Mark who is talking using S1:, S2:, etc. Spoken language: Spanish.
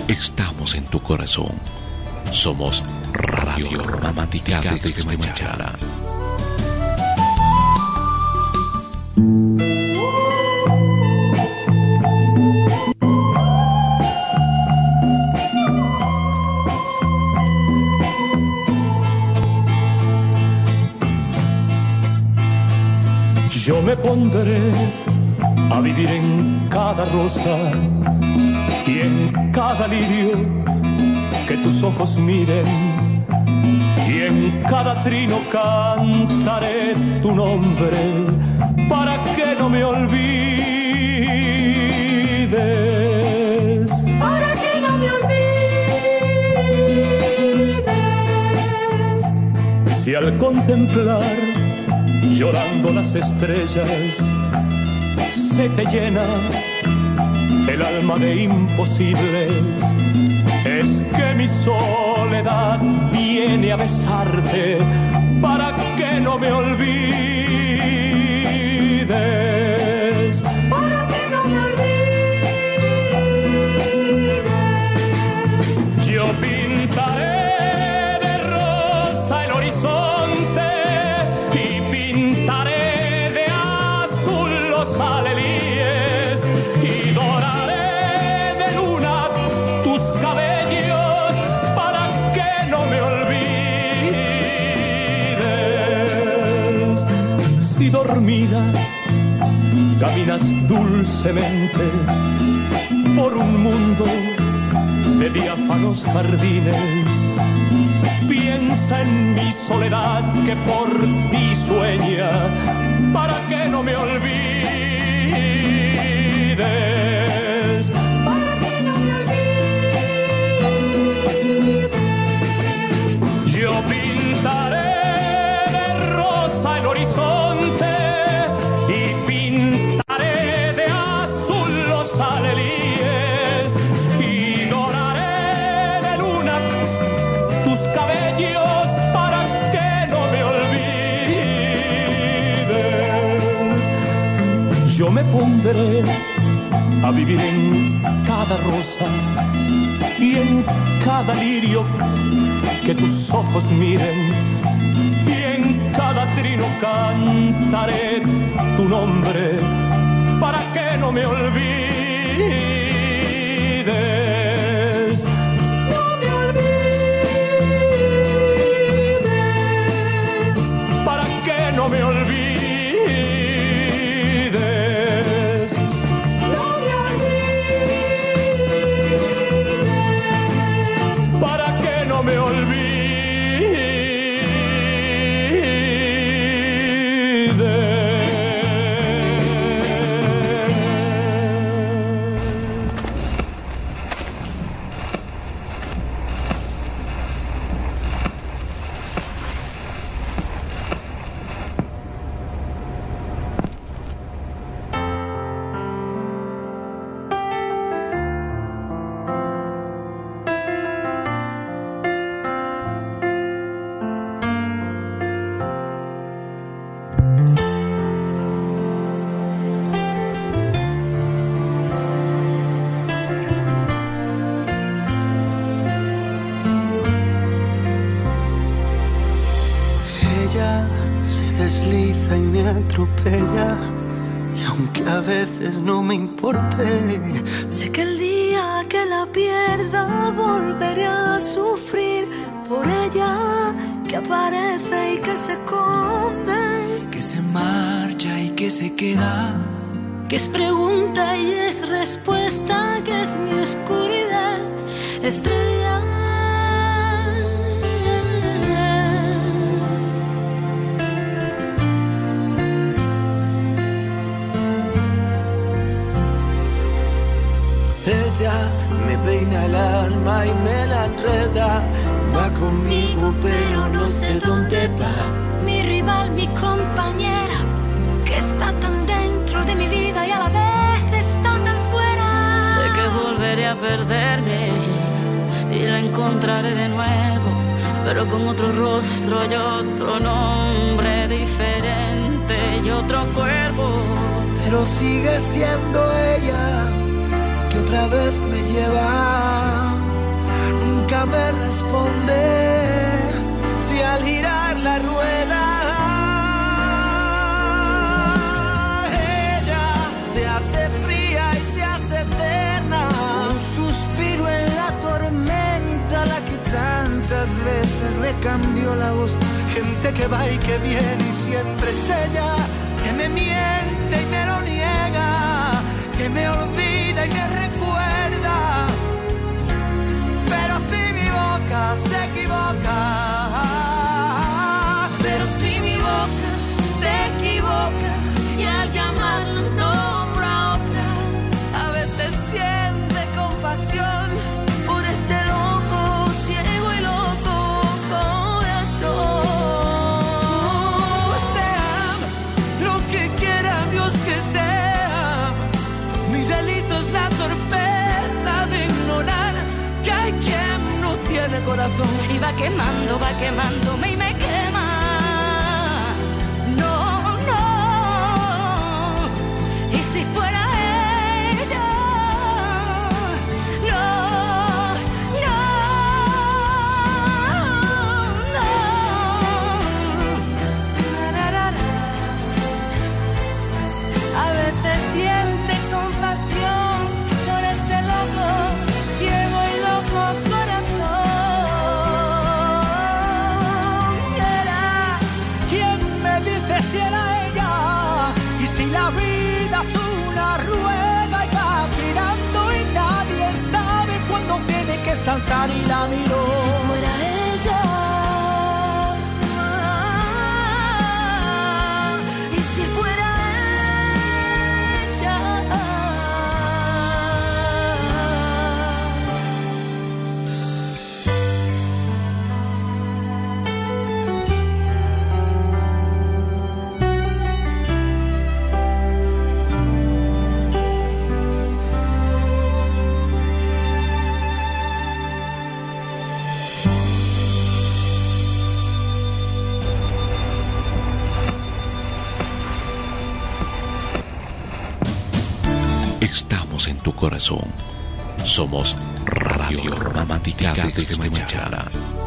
S1: Estamos en tu corazón. Somos Radio Romántica desde Machala.
S2: Yo me pondré a vivir en cada rosa y en cada lirio que tus ojos miren, y en cada trino cantaré tu nombre para que no me olvides.
S3: Para que no me olvides.
S2: Si al contemplar llorando las estrellas se te llena el alma de imposibles, es que mi soledad viene a besarte para que no me olvides.
S3: Para que no me olvides.
S2: Yo pintaré de rosa el horizonte y pintaré de azul los alelíes y doraré de luna tus cabellos para que no me olvides. Si dormida caminas dulcemente por un mundo de diáfanos jardines, piensa en mi soledad que por ti sueña para que no me olvides.
S3: Para que no me olvides.
S2: Yo pintaré de rosa el horizonte y pintaré de azul los alelíes y doraré de luna tus cabellos para que no me olvides. Yo me pondré a vivir en cada rosa y en cada lirio que tus ojos miren, y en cada trino cantaré tu nombre para que no me olvides.
S3: No me olvides.
S2: Para que no me olvides.
S3: No me olvides.
S2: Para que no me olvides.
S4: Ella se desliza y me atropella, y aunque a veces no me importe,
S5: sé que el día que la pierda volveré a sufrir por ella, que aparece y que se esconde,
S4: que se marcha y que se queda,
S5: que es pregunta y es respuesta, que es mi oscuridad, estrella.
S4: Ella me peina el alma y me la enreda, va conmigo pero no sé dónde va.
S5: Mi rival, mi compañera, que está tan dentro de mi vida y a la vez está tan fuera.
S6: Sé que volveré a perderme y la encontraré de nuevo, pero con otro rostro y otro nombre diferente y otro cuerpo.
S4: Pero sigue siendo ella que otra vez me lleva vida me responde si al girar la rueda ella se hace fría y se hace eterna? Un suspiro en la tormenta, la que tantas veces le cambió la voz. Gente que va y que viene y siempre es ella, que me miente y me lo niega, que me olvida y me recuerda. Pero si mi boca se equivoca,
S6: Pero si mi boca se equivoca y al llamarla nombra a otra, a veces siente compasión por este loco, ciego y loco corazón.
S4: sea lo que quiera Dios que sea, mi delito es la torpeza de ignorar que hay quien no tiene corazón.
S6: Y va quemándome y me quema. No, no. Y si fuera ella, no, no, no.
S5: A veces siente compasión por este loco, ciego y loco corazón.
S4: Era quien me dice si era ella, y si la vida es una rueda y va girando y nadie sabe cuándo tiene que saltar, y la miró.
S5: Si fuera ella, y si fuera ella.
S1: Estamos en tu corazón. Somos Radio Romántica desde mañana.